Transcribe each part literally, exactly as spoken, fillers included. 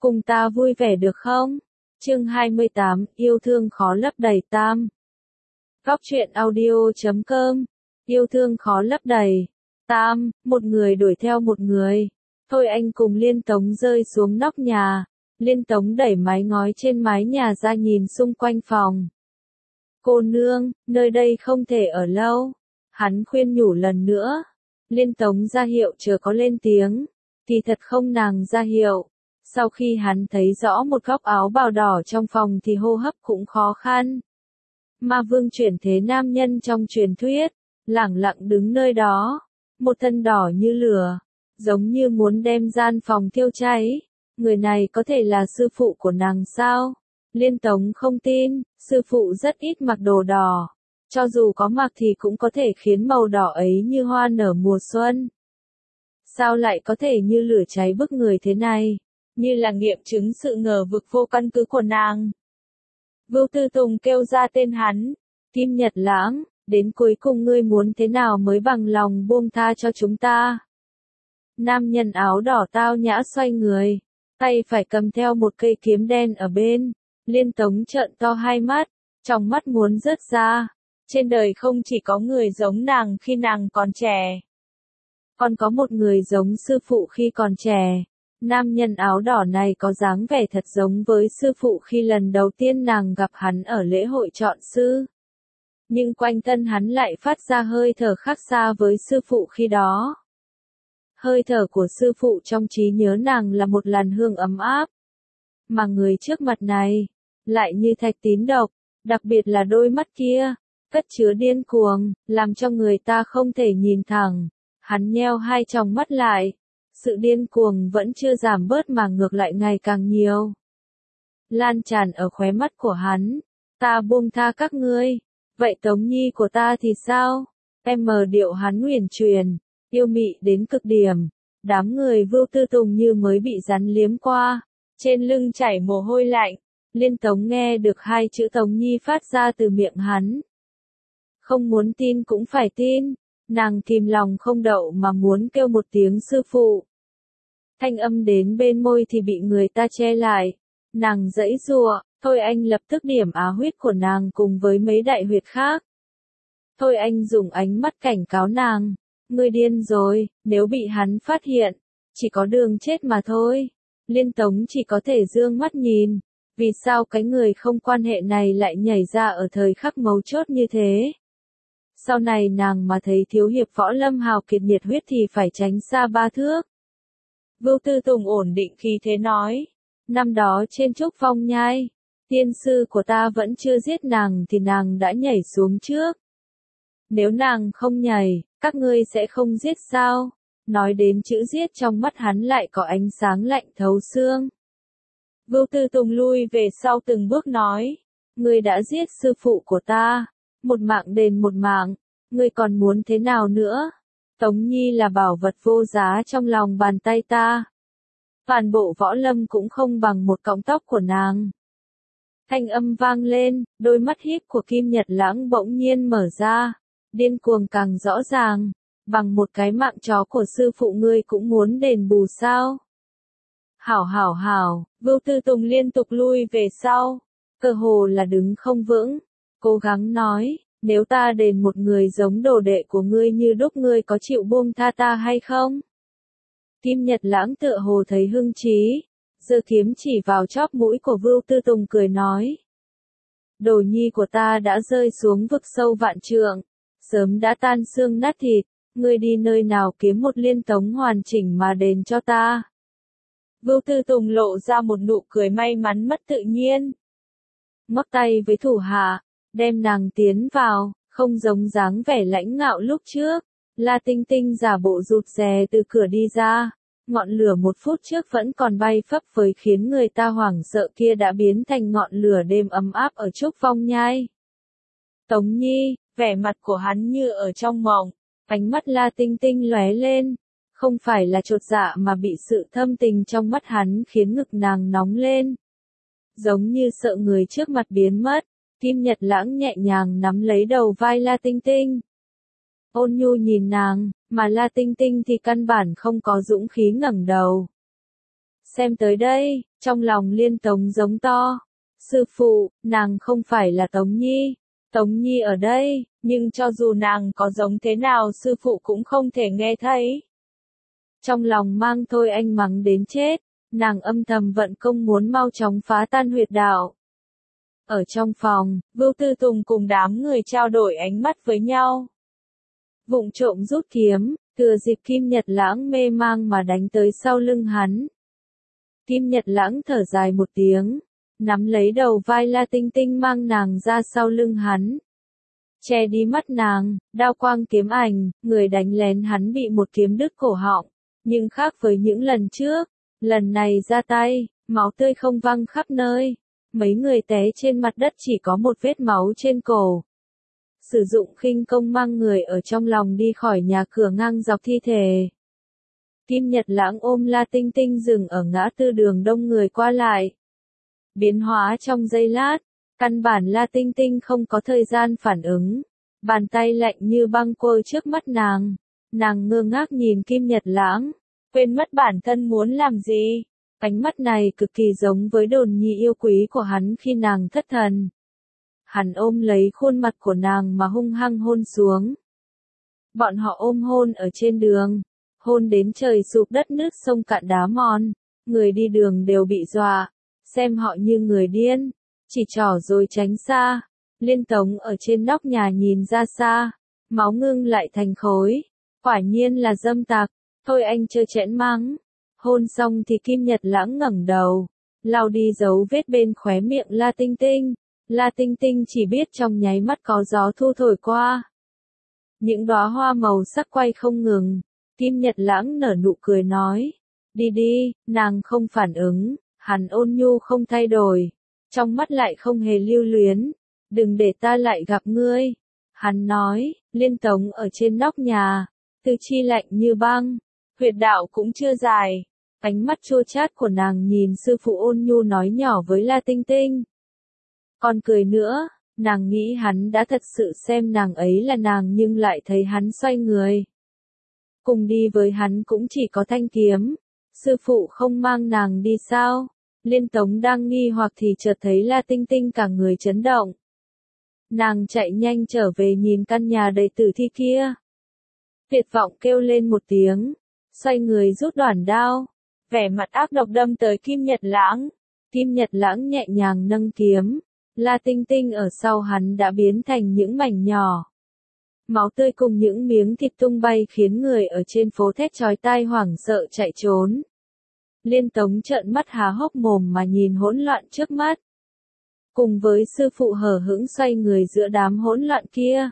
cùng ta vui vẻ được không? Chương hai mươi tám, yêu thương khó lấp đầy tam. Góc truyện audio chấm com, yêu thương khó lấp đầy. Tam, một người đuổi theo một người. Thôi anh cùng Liên Tống rơi xuống nóc nhà. Liên Tống đẩy mái ngói trên mái nhà ra nhìn xung quanh phòng. Cô nương, nơi đây không thể ở lâu. Hắn khuyên nhủ lần nữa. Liên Tống ra hiệu chờ có lên tiếng. Thì thật không nàng ra hiệu. Sau khi hắn thấy rõ một góc áo bào đỏ trong phòng thì hô hấp cũng khó khăn. Ma vương chuyển thế nam nhân trong truyền thuyết, lẳng lặng đứng nơi đó, một thân đỏ như lửa, giống như muốn đem gian phòng thiêu cháy. Người này có thể là sư phụ của nàng sao? Liên Tống không tin, sư phụ rất ít mặc đồ đỏ. Cho dù có mặc thì cũng có thể khiến màu đỏ ấy như hoa nở mùa xuân. Sao lại có thể như lửa cháy bức người thế này? Như là nghiệm chứng sự ngờ vực vô căn cứ của nàng. Vưu Tư Tùng kêu ra tên hắn. Kim Nhật Lãng, đến cuối cùng ngươi muốn thế nào mới bằng lòng buông tha cho chúng ta? Nam nhân áo đỏ tao nhã xoay người, tay phải cầm theo một cây kiếm đen ở bên. Liên Tống trợn to hai mắt, trong mắt muốn rớt ra. Trên đời không chỉ có người giống nàng khi nàng còn trẻ. Còn có một người giống sư phụ khi còn trẻ. Nam nhân áo đỏ này có dáng vẻ thật giống với sư phụ khi lần đầu tiên nàng gặp hắn ở lễ hội chọn sư. Nhưng quanh thân hắn lại phát ra hơi thở khác xa với sư phụ khi đó. Hơi thở của sư phụ trong trí nhớ nàng là một làn hương ấm áp. Mà người trước mặt này, lại như thạch tín độc, đặc biệt là đôi mắt kia, cất chứa điên cuồng, làm cho người ta không thể nhìn thẳng. Hắn nheo hai tròng mắt lại. Sự điên cuồng vẫn chưa giảm bớt mà ngược lại ngày càng nhiều. Lan tràn ở khóe mắt của hắn. Ta buông tha các ngươi. Vậy Tống Nhi của ta thì sao? Em mờ điệu hắn huyền truyền, yêu mị đến cực điểm. Đám người Vưu Tư Tùng như mới bị rắn liếm qua. Trên lưng chảy mồ hôi lạnh. Liên Tống nghe được hai chữ Tống Nhi phát ra từ miệng hắn. Không muốn tin cũng phải tin. Nàng kìm lòng không đậu mà muốn kêu một tiếng sư phụ. Thanh âm đến bên môi thì bị người ta che lại. Nàng giãy giụa, Thôi Anh lập tức điểm á huyết của nàng cùng với mấy đại huyệt khác. Thôi Anh dùng ánh mắt cảnh cáo nàng. Ngươi điên rồi, nếu bị hắn phát hiện, chỉ có đường chết mà thôi. Liên Tống chỉ có thể dương mắt nhìn. Vì sao cái người không quan hệ này lại nhảy ra ở thời khắc mấu chốt như thế? Sau này nàng mà thấy thiếu hiệp võ lâm hào kiệt nhiệt huyết thì phải tránh xa ba thước. Vưu Tư Tùng ổn định khí thế nói. Năm đó trên trúc phong nhai, tiên sư của ta vẫn chưa giết nàng thì nàng đã nhảy xuống trước. Nếu nàng không nhảy, các ngươi sẽ không giết sao? Nói đến chữ giết trong mắt hắn lại có ánh sáng lạnh thấu xương. Vưu Tư Tùng lui về sau từng bước nói. Ngươi đã giết sư phụ của ta. Một mạng đền một mạng. Ngươi còn muốn thế nào nữa? Tống Nhi là bảo vật vô giá trong lòng bàn tay ta. Toàn bộ võ lâm cũng không bằng một cọng tóc của nàng. Thanh âm vang lên, đôi mắt híp của Kim Nhật Lãng bỗng nhiên mở ra. Điên cuồng càng rõ ràng. Bằng một cái mạng chó của sư phụ ngươi cũng muốn đền bù sao? Hảo hảo hảo, Vưu Tư Tùng liên tục lui về sau. Cơ hồ là đứng không vững. Cố gắng nói. Nếu ta đền một người giống đồ đệ của ngươi như đúc ngươi có chịu buông tha ta hay không? Kim Nhật Lãng tựa hồ thấy hưng trí, giơ kiếm chỉ vào chóp mũi của Vưu Tư Tùng cười nói. Đồ nhi của ta đã rơi xuống vực sâu vạn trượng, sớm đã tan xương nát thịt, ngươi đi nơi nào kiếm một Liên Tống hoàn chỉnh mà đền cho ta. Vưu Tư Tùng lộ ra một nụ cười may mắn mất tự nhiên. Ngoắc tay với thủ hạ. Đem nàng tiến vào, không giống dáng vẻ lãnh ngạo lúc trước. La Tinh Tinh giả bộ rụt rè từ cửa đi ra. Ngọn lửa một phút trước vẫn còn bay phấp phới khiến người ta hoảng sợ kia đã biến thành ngọn lửa đêm ấm áp ở trúc phong nhai. Tống Nhi, vẻ mặt của hắn như ở trong mộng. Ánh mắt La Tinh Tinh lóe lên. Không phải là chột dạ mà bị sự thâm tình trong mắt hắn khiến ngực nàng nóng lên. Giống như sợ người trước mặt biến mất. Kim Nhật Lãng nhẹ nhàng nắm lấy đầu vai La Tinh Tinh. Ôn nhu nhìn nàng, mà La Tinh Tinh thì căn bản không có dũng khí ngẩng đầu. xem tới đây, trong lòng Liên Tống giống to. Sư phụ, nàng không phải là Tống Nhi. Tống Nhi ở đây, nhưng cho dù nàng có giống thế nào sư phụ cũng không thể nghe thấy. Trong lòng mang Thôi Anh mắng đến chết, nàng âm thầm vận công muốn mau chóng phá tan huyệt đạo. Ở trong phòng, Vưu Tư Tùng cùng đám người trao đổi ánh mắt với nhau. Vụng trộm rút kiếm, thừa dịp Kim Nhật Lãng mê mang mà đánh tới sau lưng hắn. Kim Nhật Lãng thở dài một tiếng, nắm lấy đầu vai La Tinh Tinh mang nàng ra sau lưng hắn. Che đi mắt nàng, đao quang kiếm ảnh, người đánh lén hắn bị một kiếm đứt cổ họng. Nhưng khác với những lần trước, lần này ra tay, máu tươi không văng khắp nơi. Mấy người té trên mặt đất chỉ có một vết máu trên cổ. Sử dụng khinh công mang người ở trong lòng đi khỏi nhà cửa ngang dọc thi thể. Kim Nhật Lãng ôm La Tinh Tinh dừng ở ngã tư đường đông người qua lại. Biến hóa trong giây lát, căn bản La Tinh Tinh không có thời gian phản ứng. Bàn tay lạnh như băng quơ trước mắt nàng. Nàng ngơ ngác nhìn Kim Nhật Lãng, quên mất bản thân muốn làm gì. Ánh mắt này cực kỳ giống với Đồn Nhi yêu quý của hắn khi nàng thất thần. Hắn ôm lấy khuôn mặt của nàng mà hung hăng hôn xuống. Bọn họ ôm hôn ở trên đường, hôn đến trời sụp đất nứt sông cạn đá mòn, người đi đường đều bị dọa, xem họ như người điên, chỉ trỏ rồi tránh xa. Liên Tống ở trên nóc nhà nhìn ra xa, máu ngưng lại thành khối, quả nhiên là dâm tặc. Thôi Anh trơ trẽn mắng. Hôn xong thì Kim Nhật Lãng ngẩng đầu, lau đi dấu vết bên khóe miệng La Tinh Tinh. La Tinh Tinh chỉ biết trong nháy mắt có gió thu thổi qua. Những đóa hoa màu sắc quay không ngừng. Kim Nhật Lãng nở nụ cười nói. Đi đi, nàng không phản ứng, hắn ôn nhu không thay đổi. Trong mắt lại không hề lưu luyến. Đừng để ta lại gặp ngươi. Hắn nói, Liên Tống ở trên nóc nhà. Tư chi lạnh như băng. Huyệt đạo cũng chưa dài. Ánh mắt chua chát của nàng nhìn sư phụ ôn nhu nói nhỏ với La Tinh Tinh. Còn cười nữa, nàng nghĩ hắn đã thật sự xem nàng ấy là nàng nhưng lại thấy hắn xoay người. Cùng đi với hắn cũng chỉ có thanh kiếm. Sư phụ không mang nàng đi sao? Liên Tống đang nghi hoặc thì chợt thấy La Tinh Tinh cả người chấn động. Nàng chạy nhanh trở về nhìn căn nhà đầy tử thi kia. Tuyệt vọng kêu lên một tiếng, xoay người rút đoản đao. Vẻ mặt ác độc đâm tới Kim Nhật Lãng. Kim Nhật Lãng nhẹ nhàng nâng kiếm. La Tinh Tinh ở sau hắn đã biến thành những mảnh nhỏ. Máu tươi cùng những miếng thịt tung bay khiến người ở trên phố thét chói tai hoảng sợ chạy trốn. Liên Tống trợn mắt há hốc mồm mà nhìn hỗn loạn trước mắt. Cùng với sư phụ hờ hững xoay người giữa đám hỗn loạn kia.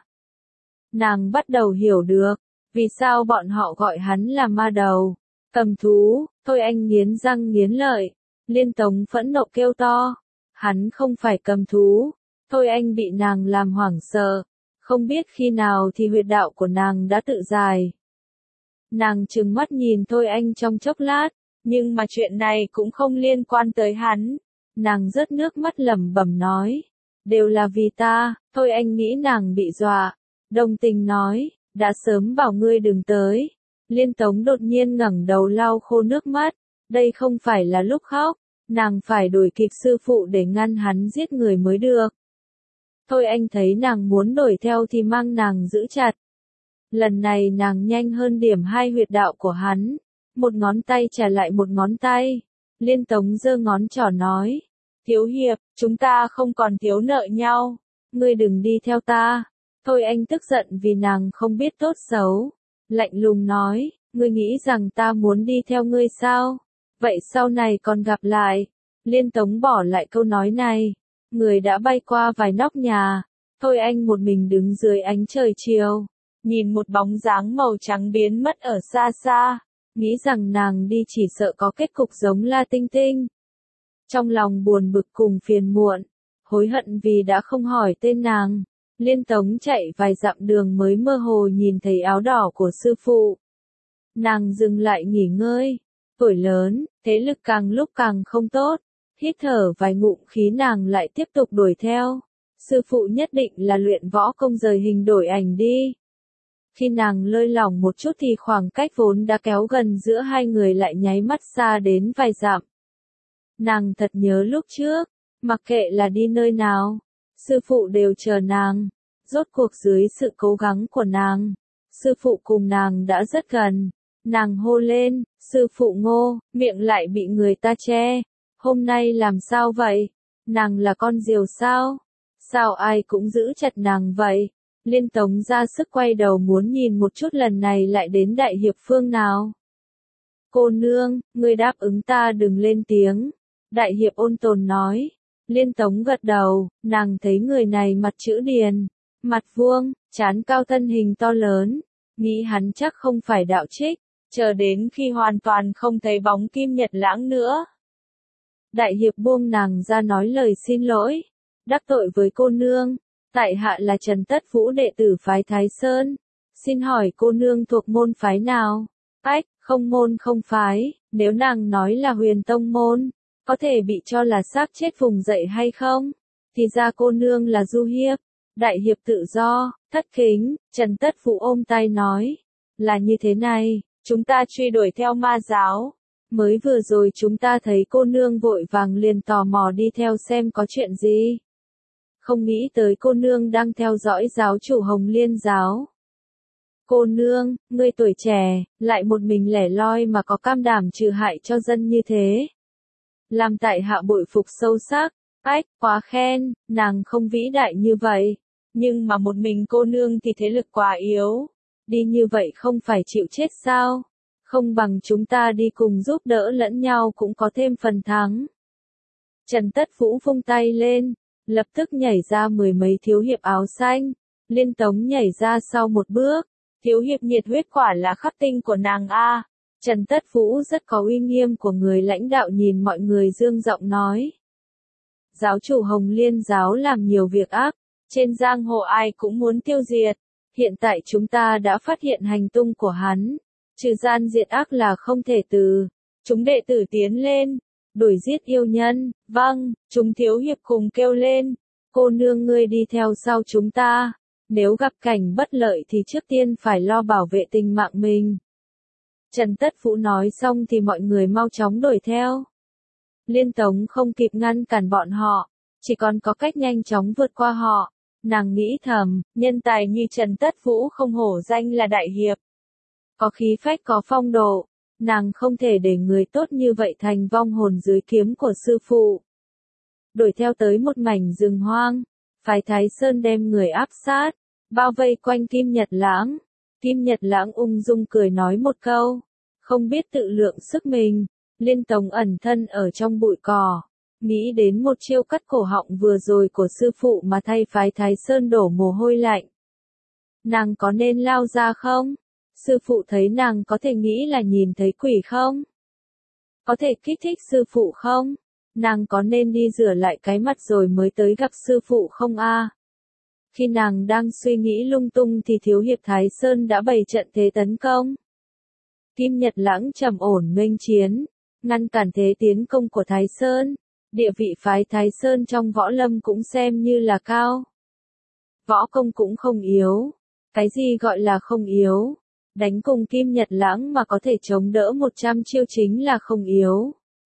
Nàng bắt đầu hiểu được, vì sao bọn họ gọi hắn là ma đầu, cầm thú. Thôi Anh nghiến răng nghiến lợi. Liên Tống phẫn nộ kêu to. Hắn không phải cầm thú. Thôi Anh bị nàng làm hoảng sợ. Không biết khi nào thì huyệt đạo của nàng đã tự dài. Nàng trừng mắt nhìn Thôi Anh trong chốc lát. Nhưng mà chuyện này cũng không liên quan tới hắn. Nàng rớt nước mắt lẩm bẩm nói. Đều là vì ta. Thôi Anh nghĩ nàng bị dọa. Đồng tình nói. Đã sớm bảo ngươi đừng tới. Liên Tống đột nhiên ngẩng đầu lau khô nước mắt. Đây không phải là lúc khóc. Nàng phải đuổi kịp sư phụ để ngăn hắn giết người mới được. Thôi Anh thấy nàng muốn đuổi theo thì mang nàng giữ chặt. Lần này nàng nhanh hơn điểm hai huyệt đạo của hắn. Một ngón tay trả lại một ngón tay. Liên Tống giơ ngón trỏ nói. Thiếu hiệp, chúng ta không còn thiếu nợ nhau. Ngươi đừng đi theo ta. Thôi Anh tức giận vì nàng không biết tốt xấu. Lạnh lùng nói, ngươi nghĩ rằng ta muốn đi theo ngươi sao? Vậy sau này còn gặp lại. Liên Tống bỏ lại câu nói này. Người đã bay qua vài nóc nhà. Thôi Anh một mình đứng dưới ánh trời chiều. Nhìn một bóng dáng màu trắng biến mất ở xa xa. Nghĩ rằng nàng đi chỉ sợ có kết cục giống La Tinh Tinh. Trong lòng buồn bực cùng phiền muộn. Hối hận vì đã không hỏi tên nàng. Liên Tống chạy vài dặm đường mới mơ hồ nhìn thấy áo đỏ của sư phụ. Nàng dừng lại nghỉ ngơi. Tuổi lớn, thế lực càng lúc càng không tốt. Hít thở vài ngụm khí nàng lại tiếp tục đuổi theo. Sư phụ nhất định là luyện võ công rời hình đổi ảnh đi. Khi nàng lơi lỏng một chút thì khoảng cách vốn đã kéo gần giữa hai người lại nháy mắt xa đến vài dặm. Nàng thật nhớ lúc trước, mặc kệ là đi nơi nào, sư phụ đều chờ nàng. Rốt cuộc dưới sự cố gắng của nàng, sư phụ cùng nàng đã rất gần. Nàng hô lên, sư phụ Ngô, miệng lại bị người ta che. Hôm nay làm sao vậy? Nàng là con diều sao? Sao ai cũng giữ chặt nàng vậy? Liên Tống ra sức quay đầu muốn nhìn một chút lần này lại đến đại hiệp phương nào. Cô nương, ngươi đáp ứng ta đừng lên tiếng. Đại hiệp ôn tồn nói. Liên Tống gật đầu, nàng thấy người này mặt chữ điền, mặt vuông, trán cao thân hình to lớn, nghĩ hắn chắc không phải đạo trích, chờ đến khi hoàn toàn không thấy bóng Kim Nhật Lãng nữa. Đại hiệp buông nàng ra nói lời xin lỗi, đắc tội với cô nương, tại hạ là Trần Tất Vũ đệ tử phái Thái Sơn, xin hỏi cô nương thuộc môn phái nào? Ách, không môn không phái, nếu nàng nói là Huyền Tông môn, có thể bị cho là xác chết vùng dậy hay không? Thì ra cô nương là Du Hiệp, đại hiệp tự do, thất kính. Trần Tất Vũ ôm tay nói, là như thế này, chúng ta truy đuổi theo ma giáo. Mới vừa rồi chúng ta thấy cô nương vội vàng liền tò mò đi theo xem có chuyện gì. Không nghĩ tới cô nương đang theo dõi giáo chủ Hồng Liên giáo. Cô nương, ngươi tuổi trẻ, lại một mình lẻ loi mà có cam đảm trừ hại cho dân như thế. Làm tại hạ bội phục sâu sắc, ách, quá khen, nàng không vĩ đại như vậy. Nhưng mà một mình cô nương thì thế lực quá yếu. Đi như vậy không phải chịu chết sao? Không bằng chúng ta đi cùng giúp đỡ lẫn nhau cũng có thêm phần thắng. Trần Tất Vũ vung tay lên, lập tức nhảy ra mười mấy thiếu hiệp áo xanh. Liên Tống nhảy ra sau một bước. Thiếu hiệp nhiệt huyết quả là khắc tinh của nàng a. Trần Tất Vũ rất có uy nghiêm của người lãnh đạo nhìn mọi người dương giọng nói. Giáo chủ Hồng Liên giáo làm nhiều việc ác, trên giang hồ ai cũng muốn tiêu diệt. Hiện tại chúng ta đã phát hiện hành tung của hắn. Trừ gian diệt ác là không thể từ. Chúng đệ tử tiến lên, đuổi giết yêu nhân, vâng, chúng thiếu hiệp cùng kêu lên. Cô nương ngươi đi theo sau chúng ta. Nếu gặp cảnh bất lợi thì trước tiên phải lo bảo vệ tính mạng mình. Trần Tất Vũ nói xong thì mọi người mau chóng đuổi theo. Liên Tống không kịp ngăn cản bọn họ, chỉ còn có cách nhanh chóng vượt qua họ. Nàng nghĩ thầm, nhân tài như Trần Tất Vũ không hổ danh là đại hiệp. Có khí phách có phong độ, nàng không thể để người tốt như vậy thành vong hồn dưới kiếm của sư phụ. Đuổi theo tới một mảnh rừng hoang, phái Thái Sơn đem người áp sát, bao vây quanh Kim Nhật Lãng. Kim Nhật Lãng ung dung cười nói một câu, không biết tự lượng sức mình. Liên Tống ẩn thân ở trong bụi cỏ, nghĩ đến một chiêu cắt cổ họng vừa rồi của sư phụ mà thay phái Thái Sơn đổ mồ hôi lạnh. Nàng có nên lao ra không? Sư phụ thấy nàng có thể nghĩ là nhìn thấy quỷ không? Có thể kích thích sư phụ không? Nàng có nên đi rửa lại cái mặt rồi mới tới gặp sư phụ không a? Khi nàng đang suy nghĩ lung tung thì thiếu hiệp Thái Sơn đã bày trận thế tấn công. Kim Nhật Lãng trầm ổn nghênh chiến, ngăn cản thế tiến công của Thái Sơn. Địa vị phái Thái Sơn trong võ lâm cũng xem như là cao. Võ công cũng không yếu. Cái gì gọi là không yếu? Đánh cùng Kim Nhật Lãng mà có thể chống đỡ một trăm chiêu chính là không yếu.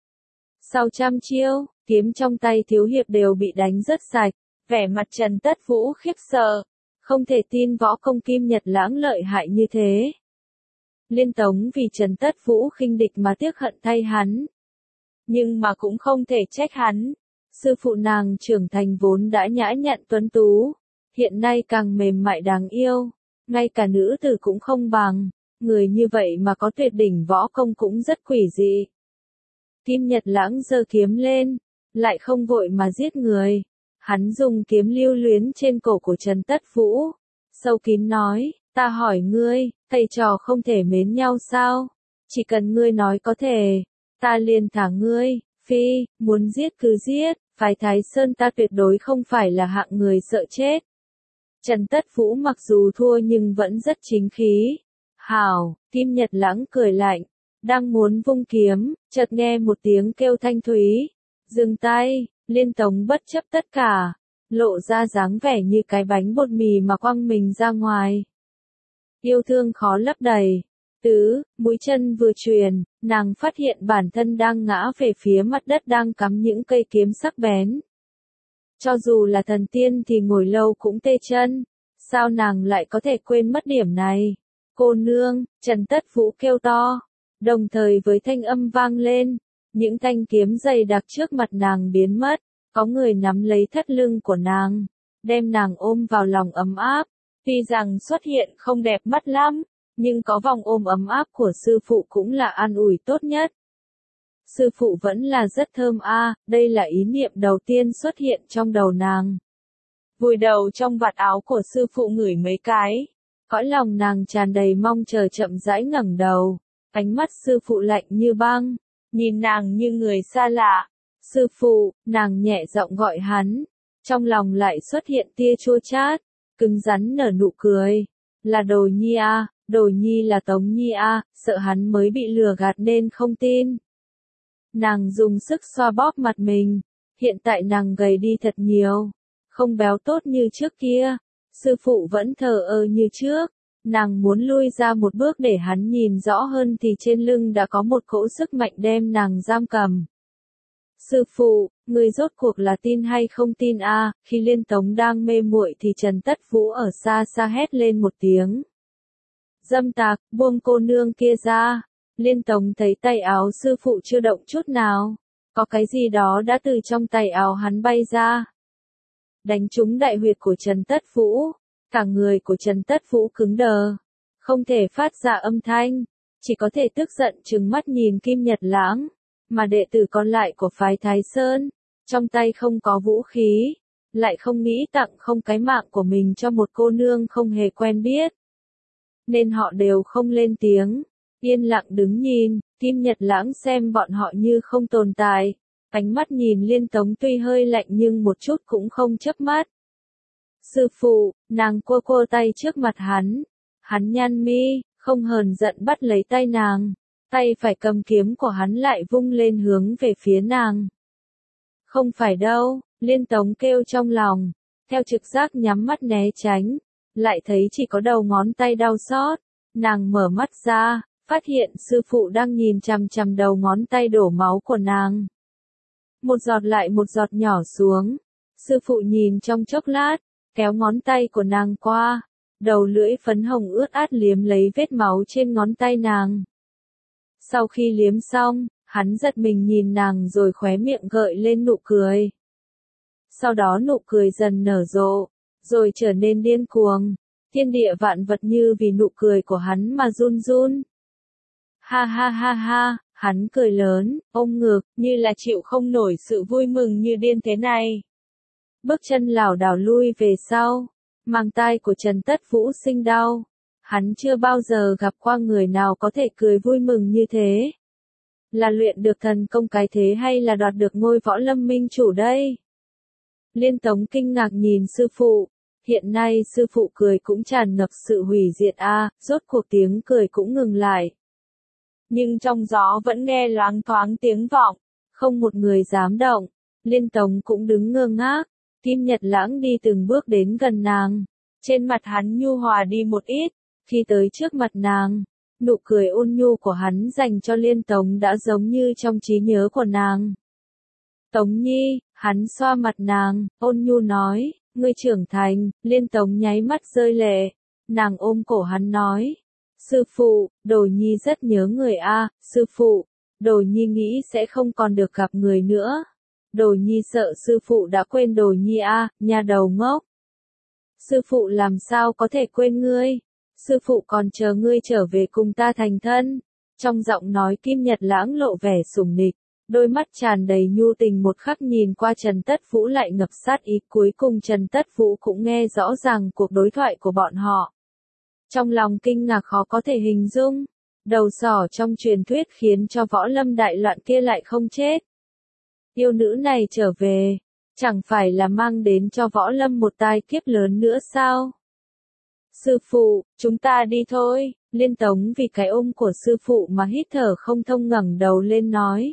Sau trăm chiêu, kiếm trong tay thiếu hiệp đều bị đánh rất sạch. Vẻ mặt Trần Tất Vũ khiếp sợ, không thể tin võ công Kim Nhật Lãng lợi hại như thế. Liên Tống vì Trần Tất Vũ khinh địch mà tiếc hận thay hắn. Nhưng mà cũng không thể trách hắn. Sư phụ nàng trưởng thành vốn đã nhã nhặn tuấn tú, hiện nay càng mềm mại đáng yêu, ngay cả nữ tử cũng không bằng. Người như vậy mà có tuyệt đỉnh võ công cũng rất quỷ dị. Kim Nhật Lãng giơ kiếm lên, lại không vội mà giết người. Hắn dùng kiếm lưu luyến trên cổ của Trần Tất Vũ, sâu kín nói, ta hỏi ngươi, thầy trò không thể mến nhau sao? Chỉ cần ngươi nói có thể, ta liền thả ngươi. Phi, muốn giết cứ giết, phái Thái Sơn ta tuyệt đối không phải là hạng người sợ chết. Trần Tất Vũ mặc dù thua nhưng vẫn rất chính khí. Hảo, Kim Nhật Lãng cười lạnh, đang muốn vung kiếm, chợt nghe một tiếng kêu thanh thúy. Dừng tay. Liên Tống bất chấp tất cả, lộ ra dáng vẻ như cái bánh bột mì mà quăng mình ra ngoài. Yêu thương khó lấp đầy, Tứ, mũi chân vừa truyền, nàng phát hiện bản thân đang ngã về phía mặt đất đang cắm những cây kiếm sắc bén. Cho dù là thần tiên thì ngồi lâu cũng tê chân, sao nàng lại có thể quên mất điểm này? Cô nương, Trần Tất Vũ kêu to, đồng thời với thanh âm vang lên, những thanh kiếm dày đặc trước mặt nàng biến mất, có người nắm lấy thắt lưng của nàng, đem nàng ôm vào lòng ấm áp, tuy rằng xuất hiện không đẹp mắt lắm, nhưng có vòng ôm ấm áp của sư phụ cũng là an ủi tốt nhất. Sư phụ vẫn là rất thơm a, à, đây là ý niệm đầu tiên xuất hiện trong đầu nàng. Vùi đầu trong vạt áo của sư phụ ngửi mấy cái, cõi lòng nàng tràn đầy mong chờ chậm rãi ngẩng đầu, ánh mắt sư phụ lạnh như băng, nhìn nàng như người xa lạ. Sư phụ, nàng nhẹ giọng gọi hắn, trong lòng lại xuất hiện tia chua chát, cứng rắn nở nụ cười, là Đồ Nhi a, à, Đồ Nhi là Tống Nhi a, à, sợ hắn mới bị lừa gạt nên không tin. Nàng dùng sức xoa bóp mặt mình, hiện tại nàng gầy đi thật nhiều, không béo tốt như trước kia, sư phụ vẫn thờ ơ như trước, nàng muốn lui ra một bước để hắn nhìn rõ hơn thì trên lưng đã có một cỗ sức mạnh đem nàng giam cầm. Sư phụ, người rốt cuộc là tin hay không tin a? À, khi Liên Tống đang mê muội thì Trần Tất Vũ ở xa xa hét lên một tiếng. Dâm tặc, buông cô nương kia ra. Liên Tống thấy tay áo sư phụ chưa động chút nào, có cái gì đó đã từ trong tay áo hắn bay ra. Đánh trúng đại huyệt của Trần Tất Vũ, cả người của Trần Tất Vũ cứng đờ, không thể phát ra âm thanh, chỉ có thể tức giận trừng mắt nhìn Kim Nhật Lãng, mà đệ tử còn lại của phái Thái Sơn, trong tay không có vũ khí, lại không nghĩ tặng không cái mạng của mình cho một cô nương không hề quen biết. Nên họ đều không lên tiếng, yên lặng đứng nhìn, Kim Nhật Lãng xem bọn họ như không tồn tại, ánh mắt nhìn Liên Tống tuy hơi lạnh nhưng một chút cũng không chớp mắt. Sư phụ, nàng cua cua tay trước mặt hắn, hắn nhăn mi, không hờn giận bắt lấy tay nàng, tay phải cầm kiếm của hắn lại vung lên hướng về phía nàng. Không phải đâu, Liên Tống kêu trong lòng, theo trực giác nhắm mắt né tránh, lại thấy chỉ có đầu ngón tay đau xót, nàng mở mắt ra, phát hiện sư phụ đang nhìn chằm chằm đầu ngón tay đổ máu của nàng. Một giọt lại một giọt nhỏ xuống, sư phụ nhìn trong chốc lát, kéo ngón tay của nàng qua, đầu lưỡi phấn hồng ướt át liếm lấy vết máu trên ngón tay nàng. Sau khi liếm xong, hắn giật mình nhìn nàng rồi khóe miệng gợi lên nụ cười. Sau đó nụ cười dần nở rộ, rồi trở nên điên cuồng, thiên địa vạn vật như vì nụ cười của hắn mà run run. Ha ha ha ha, hắn cười lớn, ôm ngực, như là chịu không nổi sự vui mừng như điên thế này. Bước chân lảo đảo lui về sau, màng tai của Trần Tất Vũ sinh đau. Hắn chưa bao giờ gặp qua người nào có thể cười vui mừng như thế. Là luyện được thần công cái thế hay là đoạt được ngôi võ lâm minh chủ đây? Liên Tống kinh ngạc nhìn sư phụ. Hiện nay sư phụ cười cũng tràn ngập sự hủy diệt a, à, rốt cuộc tiếng cười cũng ngừng lại. Nhưng trong gió vẫn nghe loáng thoáng tiếng vọng, không một người dám động. Liên Tống cũng đứng ngơ ngác, Kim Nhật Lãng đi từng bước đến gần nàng. Trên mặt hắn nhu hòa đi một ít, khi tới trước mặt nàng, nụ cười ôn nhu của hắn dành cho Liên Tống đã giống như trong trí nhớ của nàng. Tống Nhi, hắn xoa mặt nàng, ôn nhu nói, ngươi trưởng thành. Liên Tống nháy mắt rơi lệ, nàng ôm cổ hắn nói, sư phụ, Đồ Nhi rất nhớ người a, sư phụ, Đồ Nhi nghĩ sẽ không còn được gặp người nữa. Đồ Nhi sợ sư phụ đã quên Đồ Nhi a, nhà đầu ngốc. Sư phụ làm sao có thể quên ngươi? Sư phụ còn chờ ngươi trở về cùng ta thành thân. Trong giọng nói Kim Nhật Lãng lộ vẻ sủng nịch, đôi mắt tràn đầy nhu tình một khắc nhìn qua Trần Tất Vũ lại ngập sát ý. Cuối cùng Trần Tất Vũ cũng nghe rõ ràng cuộc đối thoại của bọn họ. Trong lòng kinh ngạc khó có thể hình dung, đầu sỏ trong truyền thuyết khiến cho võ lâm đại loạn kia lại không chết. Yêu nữ này trở về, chẳng phải là mang đến cho võ lâm một tai kiếp lớn nữa sao? Sư phụ, chúng ta đi thôi. Liên Tống vì cái ôm của sư phụ mà hít thở không thông ngẩng đầu lên nói.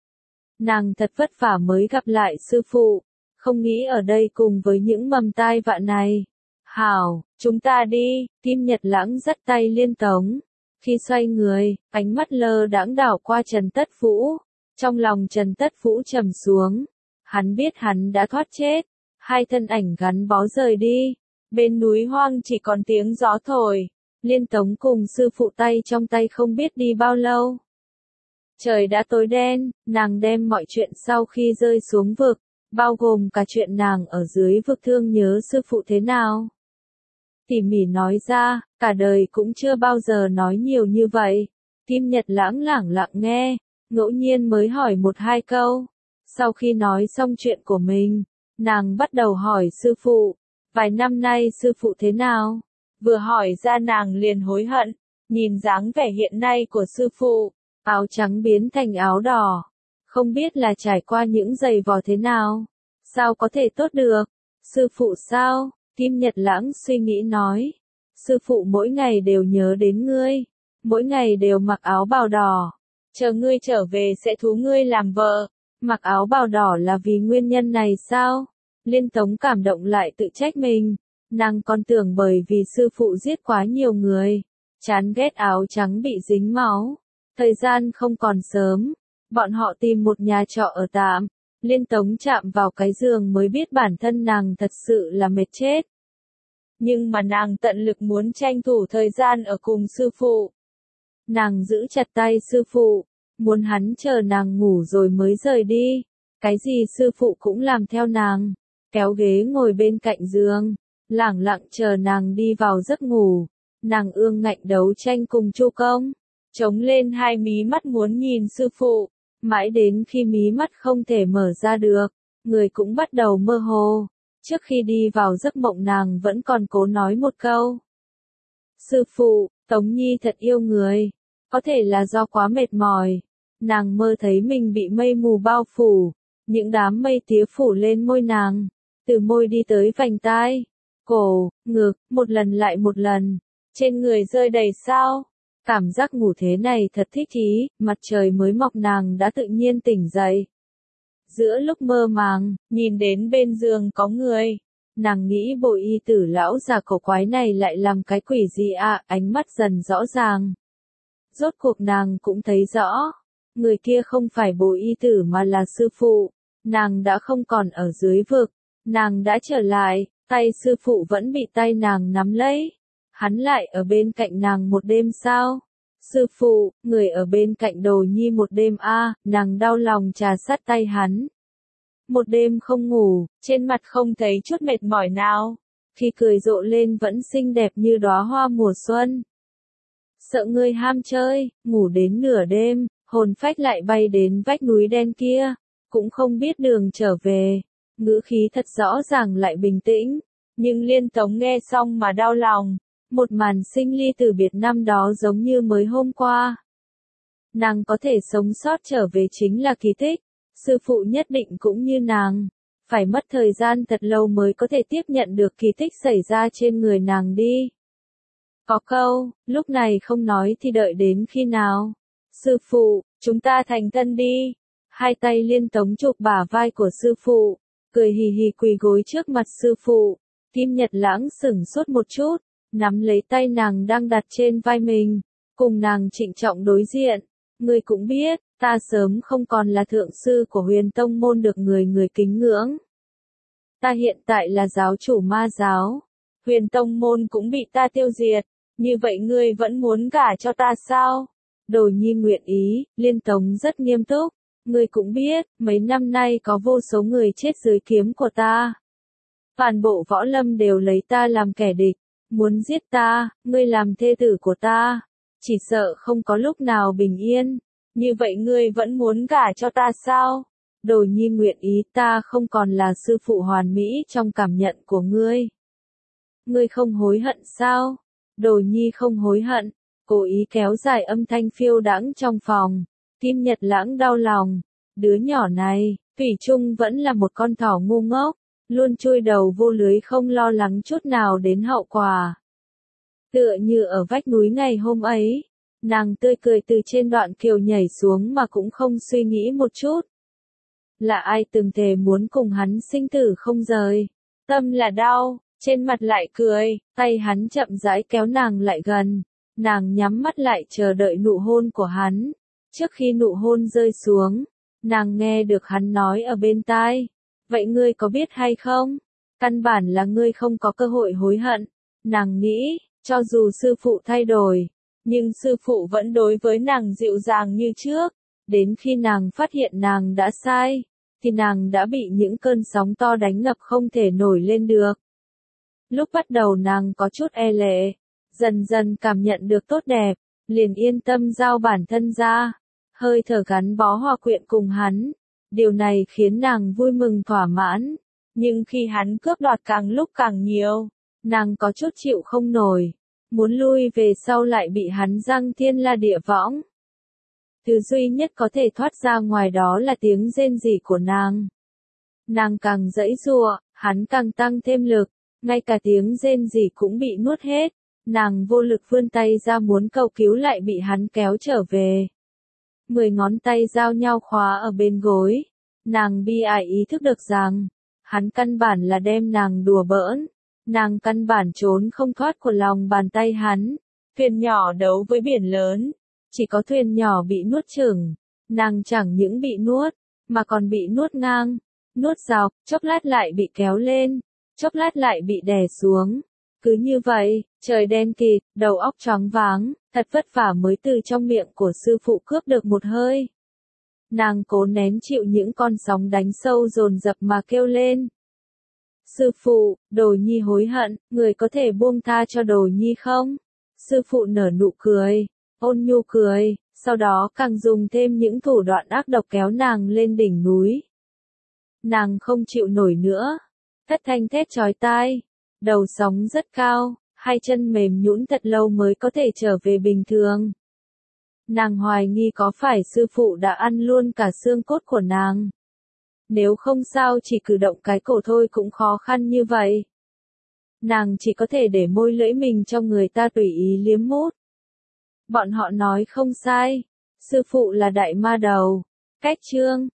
Nàng thật vất vả mới gặp lại sư phụ, không nghĩ ở đây cùng với những mầm tai vạ này. Hảo, chúng ta đi. Kim Nhật Lãng dắt tay Liên Tống, Khi xoay người, ánh mắt lơ đãng đảo qua Trần Tất Vũ. Trong lòng Trần Tất Vũ trầm xuống. Hắn biết hắn đã thoát chết. Hai thân ảnh gắn bó rời đi. Bên núi hoang chỉ còn tiếng gió thổi. Liên Tống cùng sư phụ tay trong tay không biết đi bao lâu. Trời đã tối đen, nàng đem mọi chuyện sau khi rơi xuống vực, bao gồm cả chuyện nàng ở dưới vực thương nhớ sư phụ thế nào. Tỉ mỉ nói ra, cả đời cũng chưa bao giờ nói nhiều như vậy. Kim Nhật Lãng lẳng lặng nghe, ngẫu nhiên mới hỏi một hai câu. Sau khi nói xong chuyện của mình, nàng bắt đầu hỏi sư phụ, vài năm nay sư phụ thế nào? Vừa hỏi ra nàng liền hối hận, nhìn dáng vẻ hiện nay của sư phụ, áo trắng biến thành áo đỏ. Không biết là trải qua những giày vò thế nào? Sao có thể tốt được? Sư phụ sao? Kim Nhật Lãng suy nghĩ nói. Sư phụ mỗi ngày đều nhớ đến ngươi. Mỗi ngày đều mặc áo bào đỏ. Chờ ngươi trở về sẽ thú ngươi làm vợ. Mặc áo bào đỏ là vì nguyên nhân này sao? Liên Tống cảm động lại tự trách mình. Nàng còn tưởng bởi vì sư phụ giết quá nhiều người. Chán ghét áo trắng bị dính máu. Thời gian không còn sớm. Bọn họ tìm một nhà trọ ở tạm. Liên Tống chạm vào cái giường mới biết bản thân nàng thật sự là mệt chết. Nhưng mà nàng tận lực muốn tranh thủ thời gian ở cùng sư phụ. Nàng giữ chặt tay sư phụ, muốn hắn chờ nàng ngủ rồi mới rời đi. Cái gì sư phụ cũng làm theo nàng, kéo ghế ngồi bên cạnh giường, lẳng lặng chờ nàng đi vào giấc ngủ. Nàng ương ngạnh đấu tranh cùng Chu Công, chống lên hai mí mắt muốn nhìn sư phụ. Mãi đến khi mí mắt không thể mở ra được, người cũng bắt đầu mơ hồ. Trước khi đi vào giấc mộng nàng vẫn còn cố nói một câu. Sư phụ, Tống Nhi thật yêu người. Có thể là do quá mệt mỏi. Nàng mơ thấy mình bị mây mù bao phủ. Những đám mây tía phủ lên môi nàng. Từ môi đi tới vành tai, cổ, ngực, một lần lại một lần. Trên người rơi đầy sao. Cảm giác ngủ thế này thật thích ý, mặt trời mới mọc nàng đã tự nhiên tỉnh dậy. Giữa lúc mơ màng, nhìn đến bên giường có người. Nàng nghĩ bộ y tử lão già cổ quái này lại làm cái quỷ gì à, ánh mắt dần rõ ràng. Rốt cuộc nàng cũng thấy rõ. Người kia không phải bộ y tử mà là sư phụ. Nàng đã không còn ở dưới vực. Nàng đã trở lại, tay sư phụ vẫn bị tay nàng nắm lấy. Hắn lại ở bên cạnh nàng một đêm sao? Sư phụ, người ở bên cạnh Đồ Nhi một đêm a, à, nàng đau lòng trà sát tay hắn. Một đêm không ngủ, trên mặt không thấy chút mệt mỏi nào. Khi cười rộ lên vẫn xinh đẹp như đóa hoa mùa xuân. Sợ ngươi ham chơi, ngủ đến nửa đêm, hồn phách lại bay đến vách núi đen kia, cũng không biết đường trở về. Ngữ khí thật rõ ràng lại bình tĩnh, nhưng Liên Tống nghe xong mà đau lòng. Một màn sinh ly từ biệt năm đó giống như mới hôm qua. Nàng có thể sống sót trở về chính là kỳ tích. Sư phụ nhất định cũng như nàng. Phải mất thời gian thật lâu mới có thể tiếp nhận được kỳ tích xảy ra trên người nàng đi. Có câu, lúc này không nói thì đợi đến khi nào. Sư phụ, chúng ta thành thân đi. Hai tay Liên Tống chụp bả vai của sư phụ. Cười hì hì quỳ gối trước mặt sư phụ. Kim Nhật Lãng sửng sốt một chút. Nắm lấy tay nàng đang đặt trên vai mình, cùng nàng trịnh trọng đối diện. Ngươi cũng biết, ta sớm không còn là thượng sư của Huyền Tông môn được người người kính ngưỡng. Ta hiện tại là giáo chủ ma giáo. Huyền Tông môn cũng bị ta tiêu diệt. Như vậy ngươi vẫn muốn gả cho ta sao? Đồ Nhi nguyện ý, Liên Tống rất nghiêm túc. Ngươi cũng biết, mấy năm nay có vô số người chết dưới kiếm của ta. Toàn bộ võ lâm đều lấy ta làm kẻ địch. Muốn giết ta, ngươi làm thê tử của ta, chỉ sợ không có lúc nào bình yên. Như vậy ngươi vẫn muốn gả cho ta sao? Đồ Nhi nguyện ý, ta không còn là sư phụ hoàn mỹ trong cảm nhận của ngươi. Ngươi không hối hận sao? Đồ Nhi không hối hận. Cố ý kéo dài âm thanh phiêu đãng trong phòng. Kim Nhật Lãng đau lòng. Đứa nhỏ này, thủy chung vẫn là một con thỏ ngu ngốc. Luôn chui đầu vô lưới không lo lắng chút nào đến hậu quả. Tựa như ở vách núi ngày hôm ấy, nàng tươi cười từ trên đoạn kiều nhảy xuống mà cũng không suy nghĩ một chút. Là ai từng thề muốn cùng hắn sinh tử không rời, tâm là đau, trên mặt lại cười, tay hắn chậm rãi kéo nàng lại gần, Nàng nhắm mắt lại chờ đợi nụ hôn của hắn. Trước khi nụ hôn rơi xuống, nàng nghe được hắn nói ở bên tai. Vậy ngươi có biết hay không? Căn bản là ngươi không có cơ hội hối hận. Nàng nghĩ, cho dù sư phụ thay đổi, nhưng sư phụ vẫn đối với nàng dịu dàng như trước. Đến khi nàng phát hiện nàng đã sai, thì nàng đã bị những cơn sóng to đánh ngập không thể nổi lên được. Lúc bắt đầu nàng có chút e lệ, dần dần cảm nhận được tốt đẹp, liền yên tâm giao bản thân ra, hơi thở gắn bó hòa quyện cùng hắn. Điều này khiến nàng vui mừng thỏa mãn, nhưng khi hắn cướp đoạt càng lúc càng nhiều, nàng có chút chịu không nổi, muốn lui về sau lại bị hắn giăng thiên la địa võng. Thứ duy nhất có thể thoát ra ngoài đó là tiếng rên rỉ của nàng. Nàng càng giãy giụa, hắn càng tăng thêm lực, ngay cả tiếng rên rỉ cũng bị nuốt hết. Nàng vô lực vươn tay ra muốn cầu cứu lại bị hắn kéo trở về. Mười ngón tay giao nhau khóa ở bên gối. Nàng bi ai ý thức được rằng, hắn căn bản là đem nàng đùa bỡn. Nàng căn bản trốn không thoát của lòng bàn tay hắn. Thuyền nhỏ đấu với biển lớn. Chỉ có thuyền nhỏ bị nuốt chửng. Nàng chẳng những bị nuốt, mà còn bị nuốt ngang, nuốt dọc, chốc lát lại bị kéo lên, chốc lát lại bị đè xuống. Cứ như vậy, trời đen kịt, đầu óc choáng váng, thật vất vả mới từ trong miệng của sư phụ cướp được một hơi. Nàng cố nén chịu những con sóng đánh sâu dồn dập mà kêu lên. Sư phụ, Đồ Nhi hối hận, người có thể buông tha cho Đồ Nhi không? Sư phụ nở nụ cười, ôn nhu cười, sau đó càng dùng thêm những thủ đoạn ác độc kéo nàng lên đỉnh núi. Nàng không chịu nổi nữa, thất thanh thét chói tai. Đầu sóng rất cao, hai chân mềm nhũn thật lâu mới có thể trở về bình thường. Nàng hoài nghi có phải sư phụ đã ăn luôn cả xương cốt của nàng. Nếu không sao chỉ cử động cái cổ thôi cũng khó khăn như vậy. Nàng chỉ có thể để môi lưỡi mình cho người ta tùy ý liếm mút. Bọn họ nói không sai, sư phụ là đại ma đầu. Cách chương